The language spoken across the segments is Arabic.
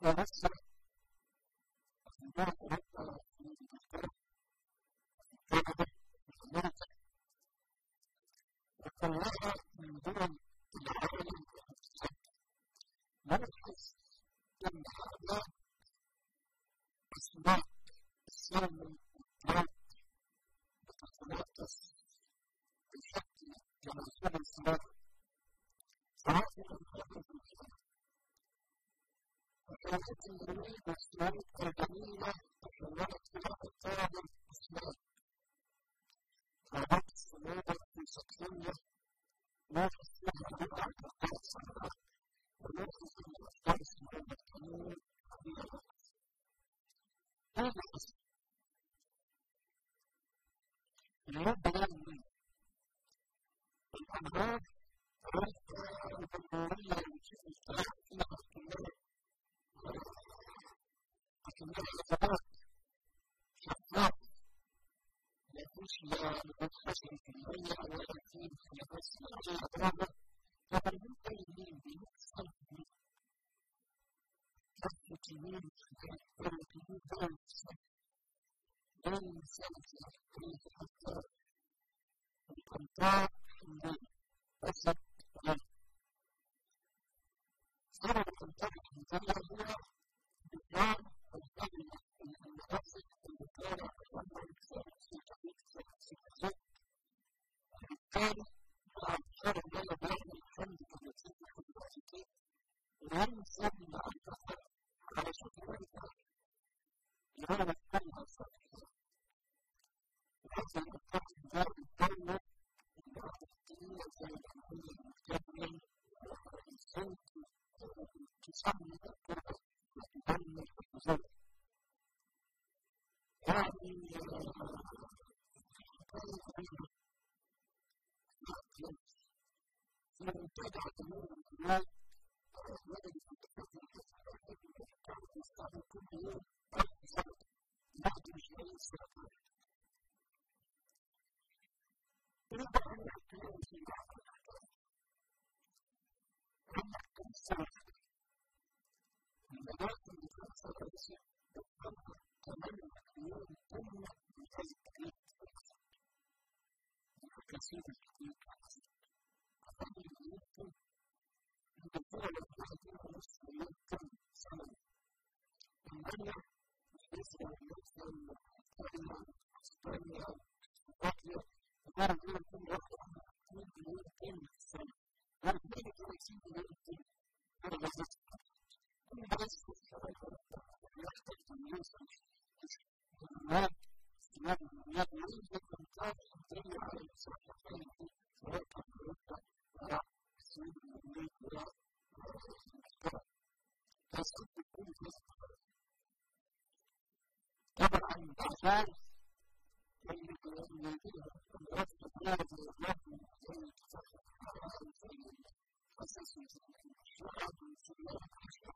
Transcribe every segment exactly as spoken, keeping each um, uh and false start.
لسه في دول أوروبا في إنجلترا في كندا في أمريكا وكلها من دول العالم الإسلامي. نلاحظ أن هذا أسماء السلم والتراب بتتنافس بشكل تناسلي سريع سواء في الأمراض الجنسية. وكانت المريض السلام الجميلة تحولت إلى أطار الإسلام. كانت السنابة في شكلية ناقص فيها ربع دقائق صغيرة وناقص من أفكار السنابة الكريم قبيلة. هذا اسم اليوم بيان الأمراض الجمهورية التي اشتركت فيها كلها لكنها خدمات شفاف لا تشبه لمدخل كلية ولا في خلافات صناعية أمامه كما يمكن بنفس الجديد كف كبير كبير كبير دون دون سنة حتى الأمطار حمدان أسد غير سبب الأمطار الحمدانية هو بطلان الكلمة المناسب المطالع أمام في طريق سيكون وبالتالي مع انتشار المياه بيعمل الحمد كنتيجة حدوثية وينزل مع الأثر على شكل ورقة يرى الكلمة الصحيحة. وهذا الأمطار الحمدان الدولة الدينية زي الأمنية المتكاملة والزوج تسمى القرى وتدمر الزوج. يعني حكاية غريبة في منتدى أمور البلاد وجدت متفقين في الحكاية تستعمل كل يوم ألف سنة بعد عشرين سنة. يريد أن يحكي في بعض الأحكام أن يحكم السلف المدارس الخمسة الرئيسية تتبع ثمانية مليون طن من الكريت والحسد وكثير الكريت والحسد أقل مليون طن إنجلترا لوحدها ونصف مليون طن سنوي. ألمانيا وسويسرا والنمسا وإيطاليا وأسبانيا وسلوفاكيا وغير دول كل واحدة عندها ثلاثين مليون طن في السنة غير اثنين وثلاثين مليون طن غير غازات كل بلد في الشرق يحتاج تمييز المواد استيعاب المواد ويوجد أمطار حمضية على المساحتين سواء كان أوروبا ولا السويد والنرويج ولا إنجلترا. تستطيع كل هذا طبعا عشان اللي يجيها الأمراض الكبيرة زي الرهن زي الكفاح الحراري زي الحساسية زي الشعب زي الحشرة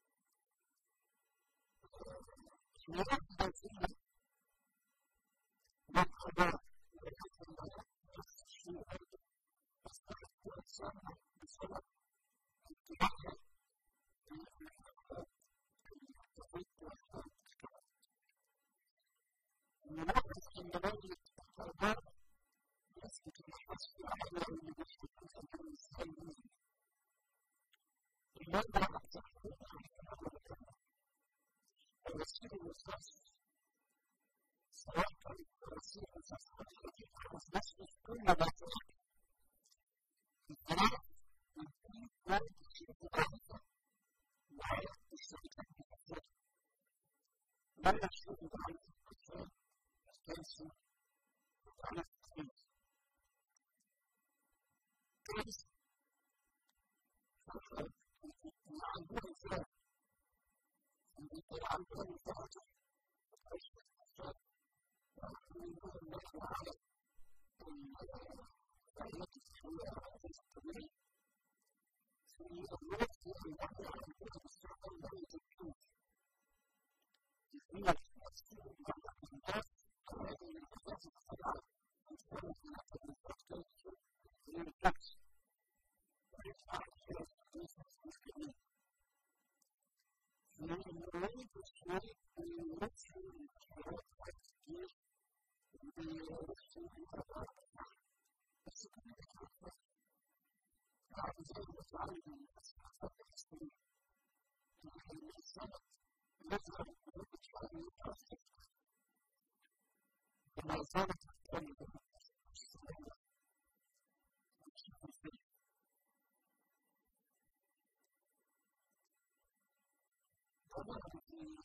يرد فيها بالقضاء ويحصل لها نفس الشيء أيضا أصبحت تتسمى بسبب اتباعها للحركات التقيت والحركات الكبيرة. نلاحظ أن لدى القضاء نسبة الحصر أعلى من المشركين الإسلاميين. المادة التحقيق عن هذا الكلام الوسيلة المختصة سواء كانت الوسيلة المختصة التي تخصص كل ما تحقق في القراءة والدين والتشريع العامة مع الشركات المختلفة. من الشروط العامة الأطفال الكنسي وتعريف التخليص. كنسي عندنا مثال إنجلترا عندها مساحة عشرة أفراد ويقولون نحن على الفعاليات الصحية والعزيز الطبيعي في الوقت الذي عندنا باستخدام دولة الكويت. تسمية الأسفل بعض الناس هذه الأساس السبعة تستخدم في التطبيقات غير الكبش ويدفع الشيء ليس مسلمين. نريد شيء يمثل الحياة التفكير بشيء متعلق بس كل حاجة بعد ذلك نتعلم أسباب التسليم يعني السنة نظهر بنوع شعبي أكثر وما زالت تتكلم السنة بشكل سيء وما في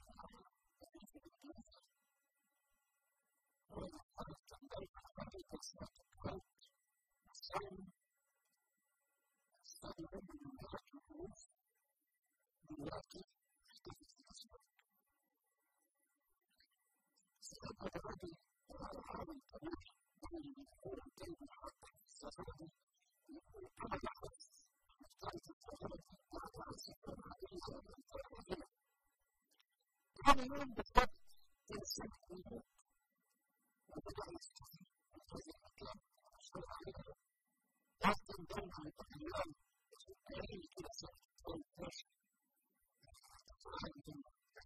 هذا اليوم بالضبط تنسيق الوجود وبدأ يستطيع من هذا المكان وصل عليها لكن بين الأيام أيام كده سنة ثلاثة عشر تتعلم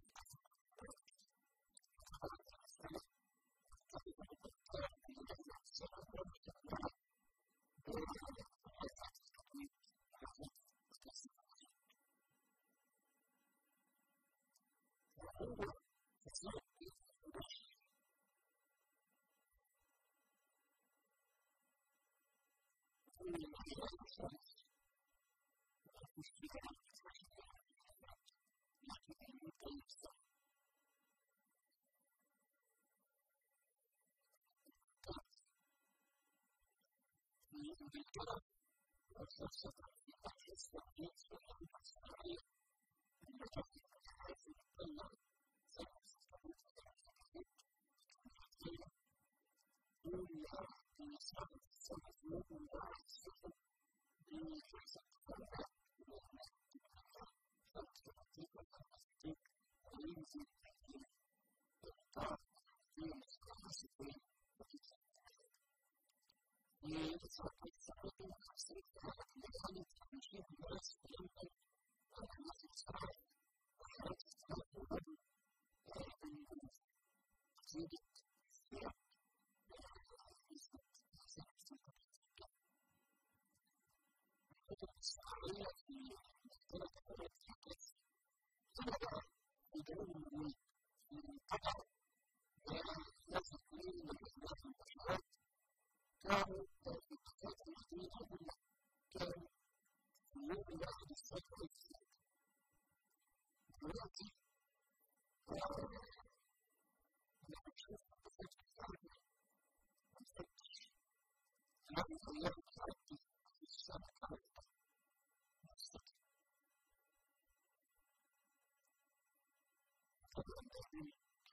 وهو تسير كل الأحيان الثالث مش في كلام لكن الممكن يحصل في إنجلترا وخاصة في بحث السعودية في الأمة الصناعية المجال المتحدث يتطلع سنة ستة وثلاثين في سنة السنة يوم واحد صفر بخمسة أربعة وينزل في إقطاع في مستوى لتصحيح سعودي وتحصيل حالة لحالة تمشير الناس يمكن الناس الصعب وحالة الصلاة والبدء زيادة السياق الكتب الصحية في ثلاث دورات تحدث تبدأ بدون المميت طبعا ناس اثنين من أهداف المشروعات كانوا في الفترة الأخيرة هم كانوا في يوم واحد الصيف والصيف دلوقتي لما نشوف الفترة الثانية ونفتش هذه الأيام تعدي في السنة كاملة مستقيم طبعا دائما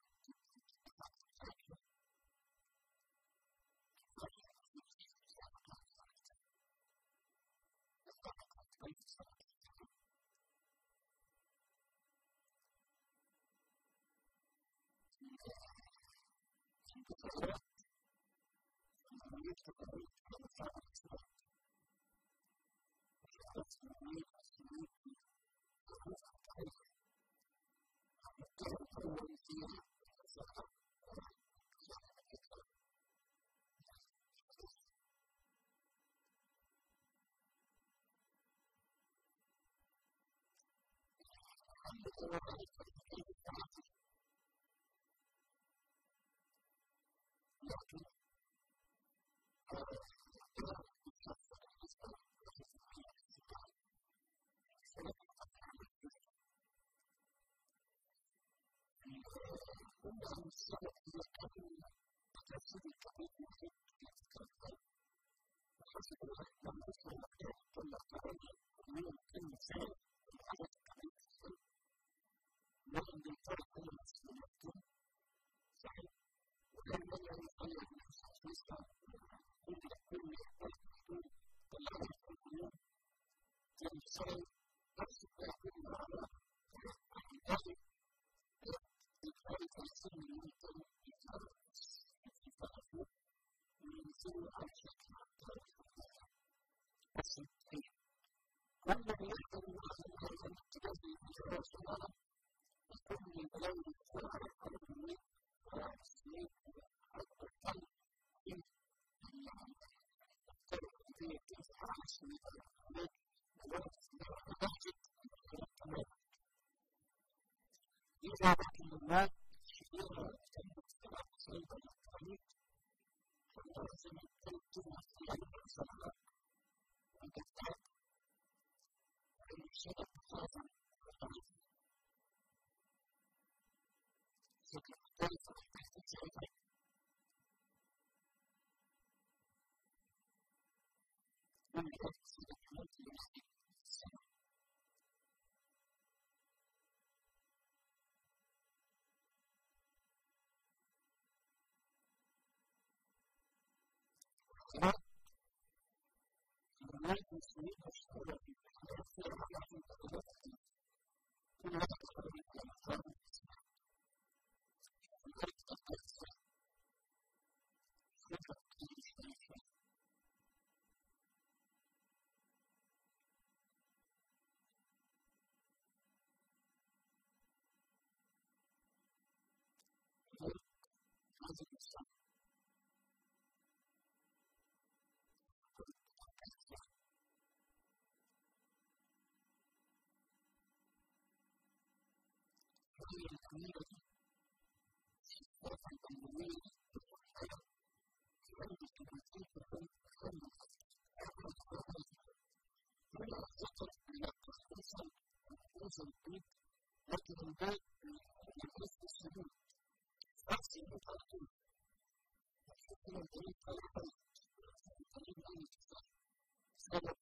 لكن كنا السبب إذا كان تكسب الكبير من الكتاب وحسب لما نصل الأحداث كل قرية من كل سنة العدد الكبير في السنة وإن بالفرق كل المسؤوليات صحيح وكان من يتغير من الخصوصة كل كل وقت محدود طلعنا كل يوم كان السنة نفس يكون معنا عن ذلك يتغير تأثير من المنطقة في فرقه وينزل على شكل بس كل من يحضر هذا الاتجاه في الجواز كل بلد يتفرع على الكلمة والسنين والأرقام من الطرق التي تنفع على السنين والأرقام ولكن نحجد الكلام إذا كان الله شيئا كلمة سبع سيدة الأرقام فلازم تنتظر في هذه الصلاة وتتعب أن يشهد هذا الأرقام فكرة ثالثة تحتاج من الوقت التي يحدث السنة وقرأ المال المسلمين مشهورة بالحياة في العالم الثلاثة كلها تقريبا على مقام الإسلام وذلك تتكسر فكرة الشريفة هذه الإسلام هذه الأميرة صفات الأموية والحياة عند كلمتين تكون ولا تقل إلى تخصيصا وتخصيصا البيت لكن البيت يخص السبيل أحسن مقاطع وحكم البيت طلبا البيت أن يتفاق سبب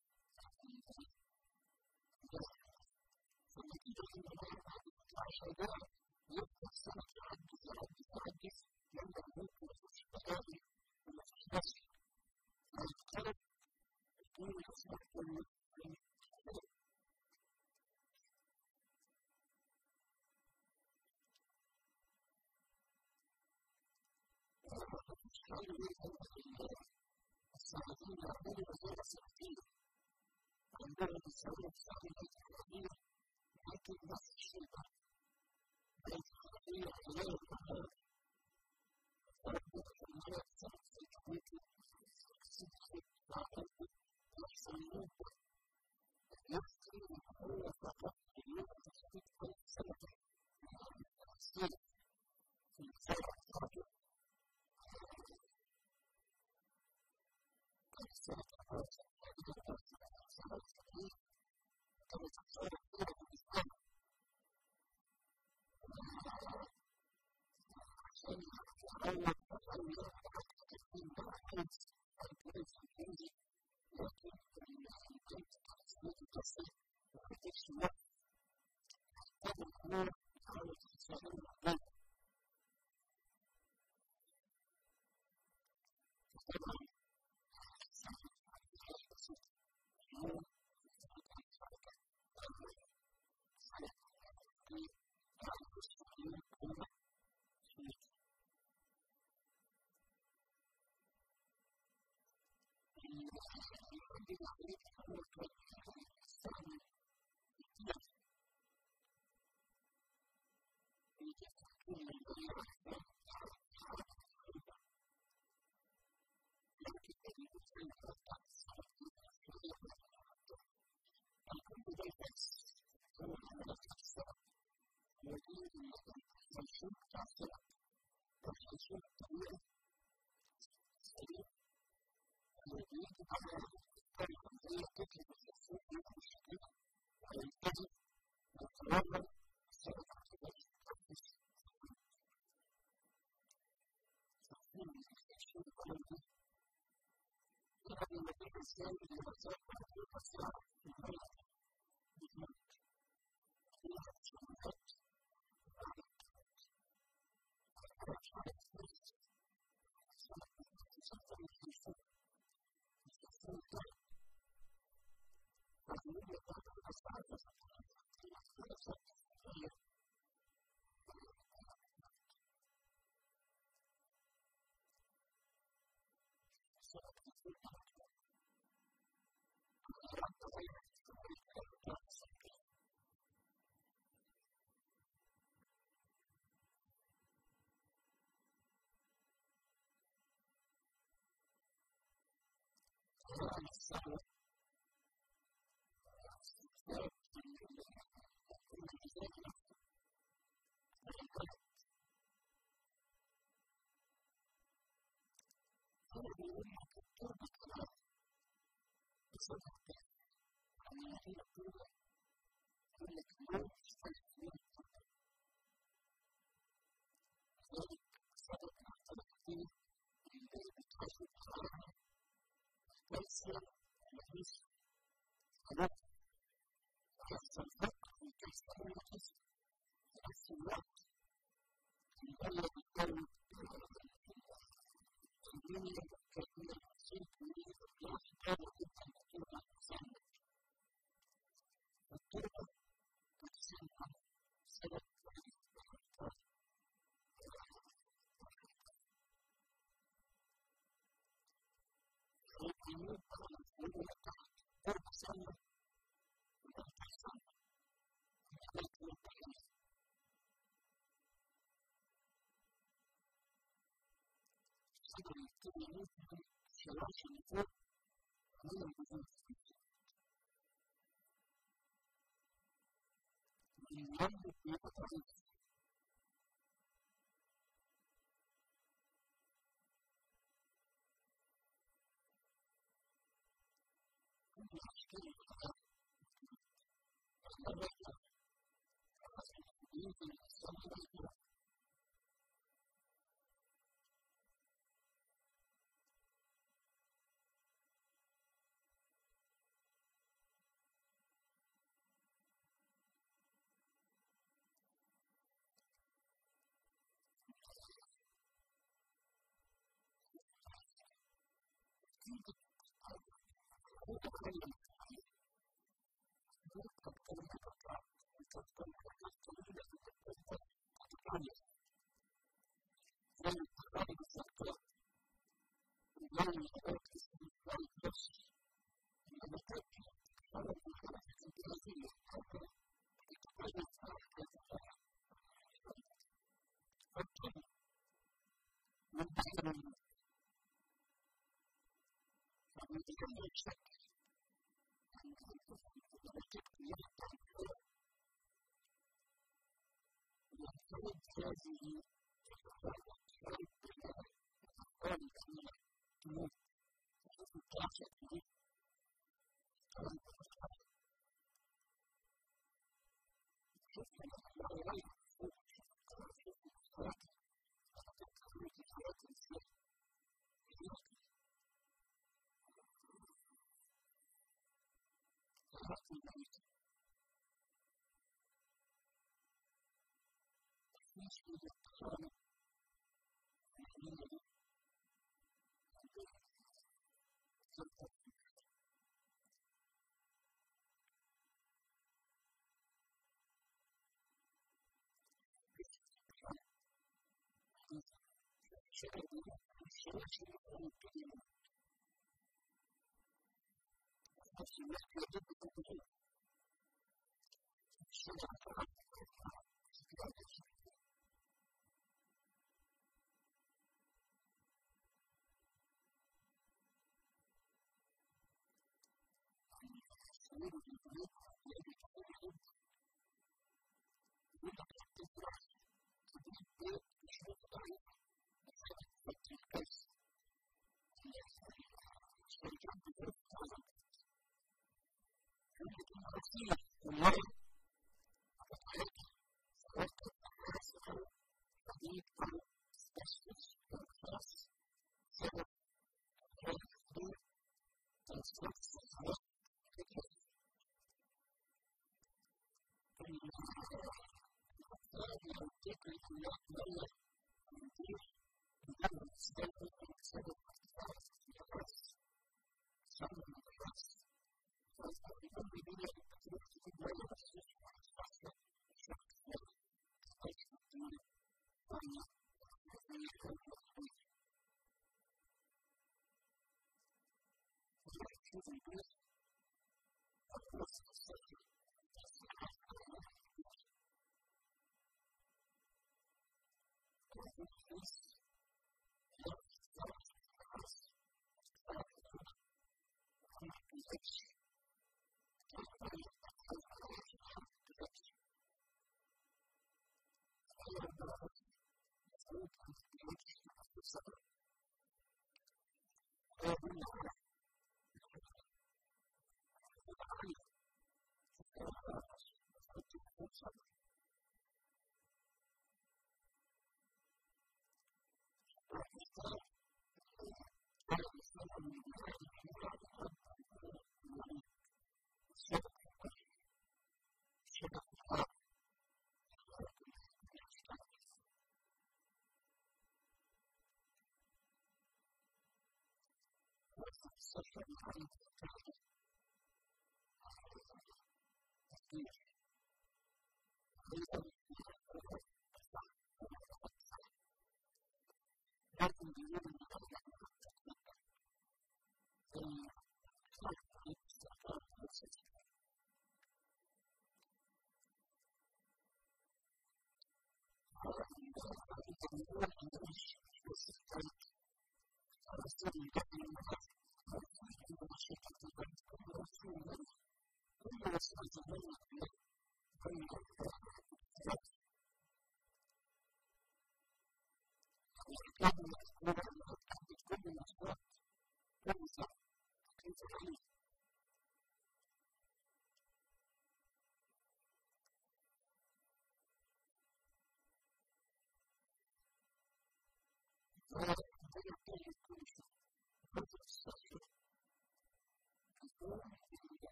فالنتيجة أن الله عشان يبقى السنة تعدي تعدي تعدي لما ممكن يخش بهذه ومفيش نفسي فالقلب يكون يصبح كل السعوديين يعملوا وزارة سعودية عندهم الثورة السعودية العربية لكن نفس الشيء بيت العربية خلال النهار فربنا المرأة سعد في الكويت سيدخل وعقلت ويحصلون يحصل هو فقط اليوم تثبيت كل سنة سنة في الثورة الرابعة السنة الرابعة السنة الرابعة كانت الثورة الأولى بالإسلام عشان يتعود تغير التكوين بالعكس البوليس الإنجليزي لكن البيت التسليط القصي ما يحتاجش وقت يحتاج الأمور يحاول يتساهل البيت طبعا اليوم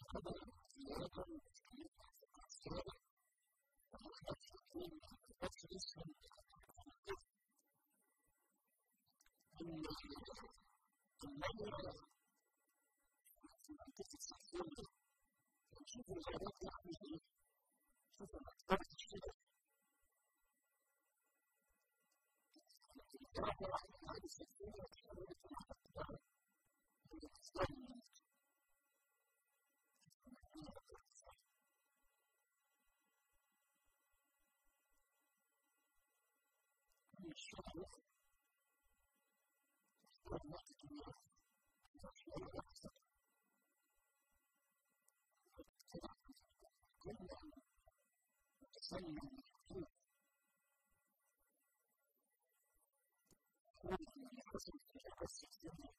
هذا زيادة وتشكيل زيادة وإحنا تشكيل نفس الاسم المنع في منطقة السكسية نشوف الغابات يعني إيه؟ نشوف المكتبة تشتغل الجراحة واحدة من هذه السكسية تشتغل في المكتبة بالإسلام الشغل والوقت كبير الشغل أحسن كل متسلم كل كل اللي حصل في القصة السنة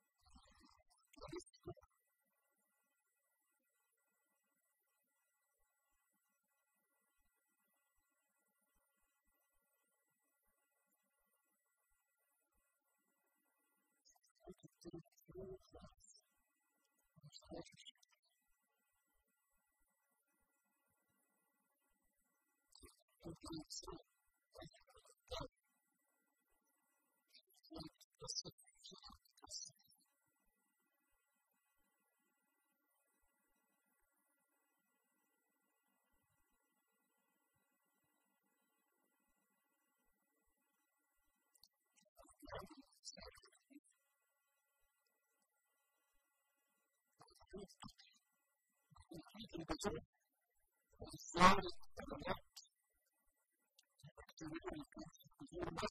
البشر والإسلام والعلماء يكتبون الكتب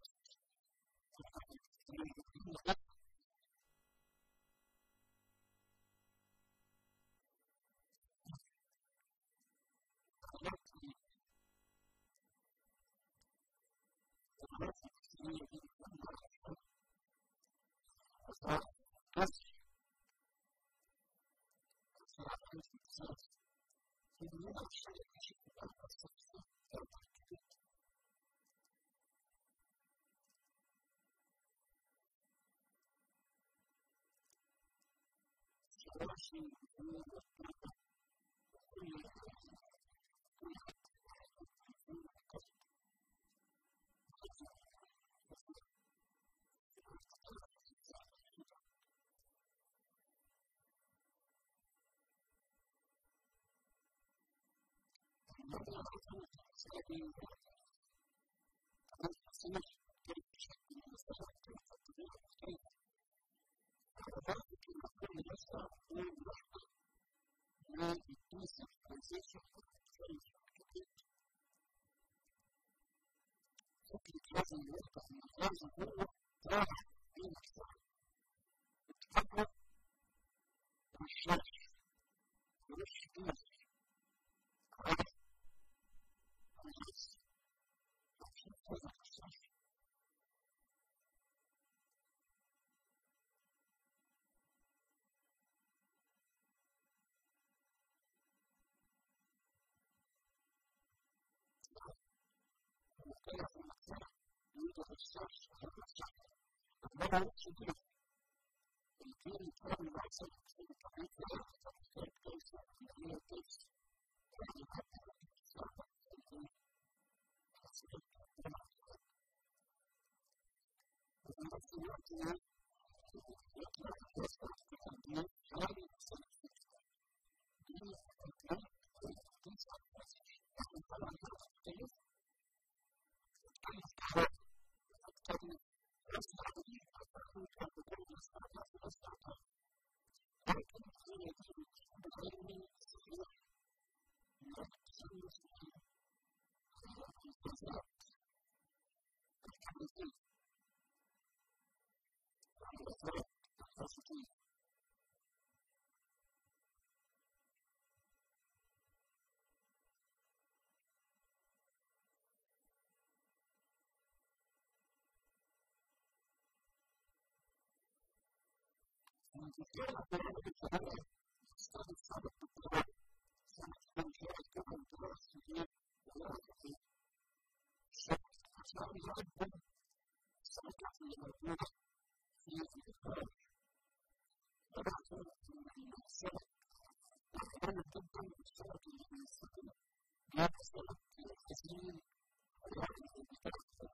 الإنسان بالصورة الإنسان لا بصورة الحزين ويعني بتاعته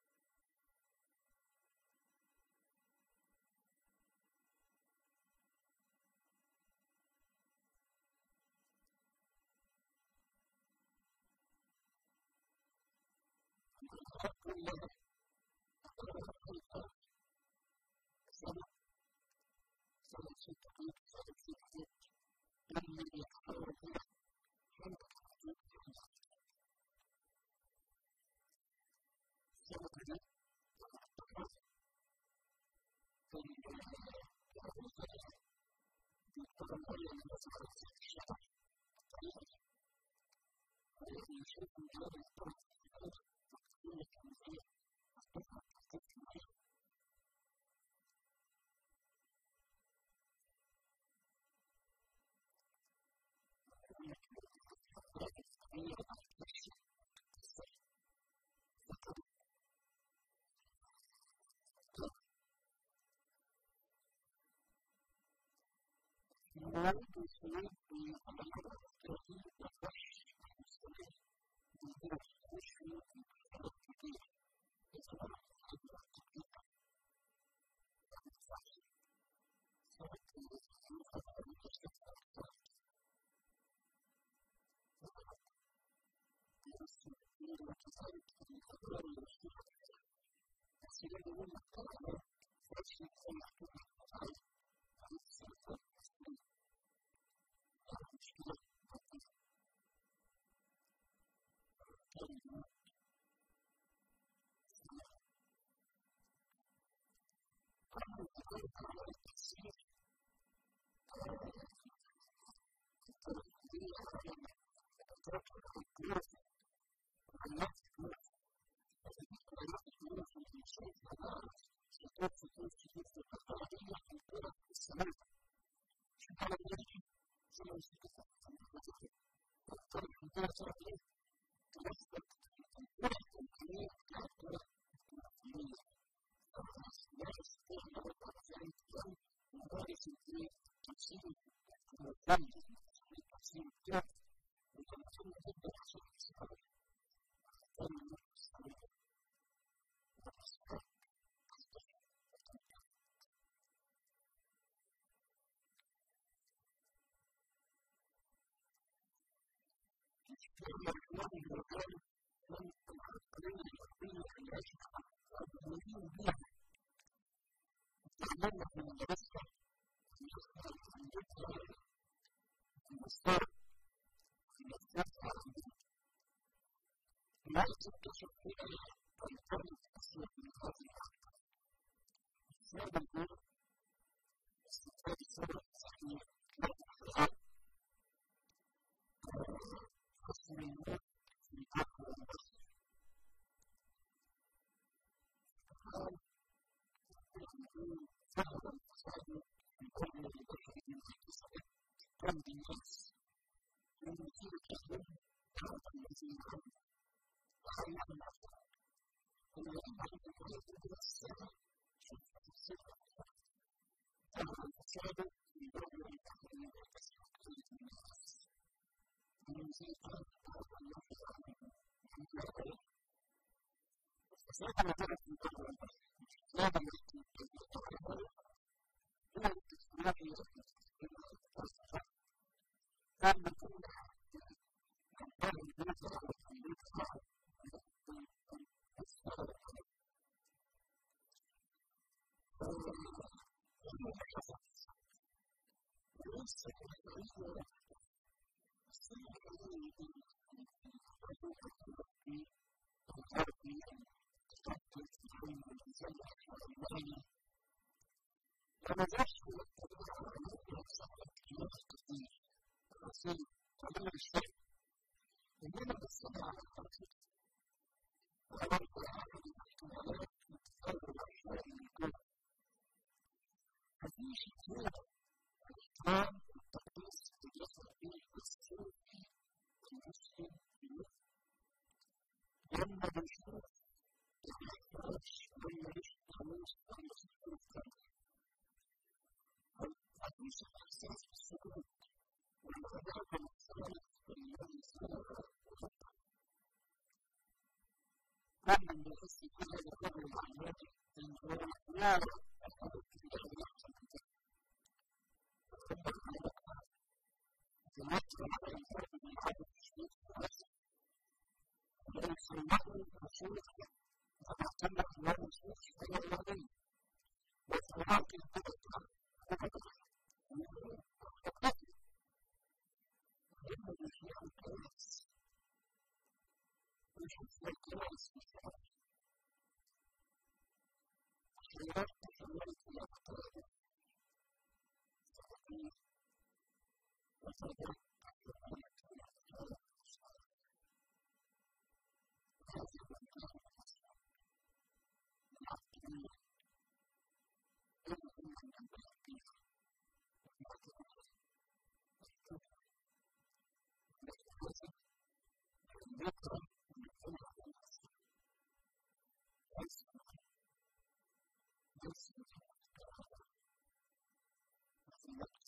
كلها أقرأ سنة سنة ستة سنة ستة لما يتحول إلى حلقة سنة كده نريد السلوك بعمل التوحيد والوحي والسلوك بالروح والشيوخ والحرب الكبيرة يتبع الحد والتطبيق والصحيح سواء كانت الخطأ المشتت أكثر السلوكيين وكذلك الأضرار المشتتة السلوك من القرآن فأشهد أن يحكم القرآن عن السلطات المسلمين المشكلة كلمة قبل التقرب على التفسير التركيبية على الأطراف الكبيرة وعلامات الكبيرة علامات الكبيرة في الشيء على سطوط سطوط سطوط في القطعية في الكرة السماء شو على ذلك زي ما سكت الطريق الكبيرة تعرف ليه تنسبت الكرة الكبيرة كالكرة الكبيرة لا يستطيع أن يقع في أي كلام مبارس في تفسير الكلام تفسير الكلام وتنسل جدا عشان السبب كان من السبب والأسباب لما الإمام الغزالي من العقلية الوحيدة في الأشياء المهمة بها تعلمنا في المدرسة في المدرسة المسار في المدرسة العربية لا تكتشف فيها القرن الأسود من هذه العقل السبب الأول استفاد السبب صحيح لا تحرق حسن الموت في العقل والبصر قال فهم الفساد في كل البشر من الاقتصاد كم بالناس من مثير كهن كانت الذين عملوا وخيرا الأفضل والذين عند الغيب من السماء شفت السماء فهم الفساد في دور الأهل والتسويق الناس من زيتان أو النفس عنهم من ذلك فساد مثلا في دور البشر لا يمكن أن يتعامل إلى التسويق والتصفيق كان بكل كان يجب أن يدفع السبب وليس كذلك السبب الذي في الغرب تطبق العلم والإنسان الألماني لما يشمل التدبير على علوم الصحة كيف كثير الرسول علم الشيء إنما بالصبر على الخلق وعلى القرآن والاحتمالات وتصور الأشياء من الكون هذه شكلها الإكرام والتقديس يجسد فيه الصوفي المسلم لما بنشوف الإحراج لما نشوف خموس لما نشوف الفرق هذه الإحساس بالسكوت والعذاب والإحسان يحس كل هذا القدر المعلومات إن هو يعرف القدر الكبير اللي يحصل في الجسم. ويطبق على يمثل على الإنسان بالعدد الشديد في النفس ويسمعه رسول وتعتمد على النصوص غير الوحيد وتعاقب القدر القدر والتقدم وينبغي فيها الكويس ويشوف الكويس في الشعب خيرات تحولت إلى قطاع صحيح وتغير تحولت إلى قطاع هذه الأمثال الأصلية العقلية إنه من البلدية والمعتقد والكفر والإحساس والنكرة والكلمة والأصل ليس ليس من الكلام